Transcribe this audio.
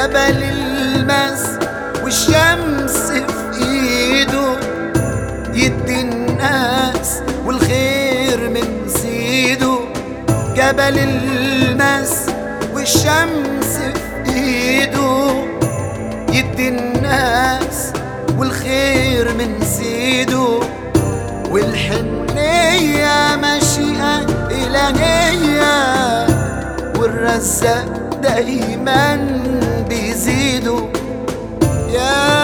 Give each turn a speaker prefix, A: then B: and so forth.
A: جبل المس والشمس في ايده، يدي الناس والخير من سيده. جبل المس والشمس في ايده، يدي الناس والخير من سيده. والحنية مشيئة إلهية، والرزاق دايما بيزيدوا. يا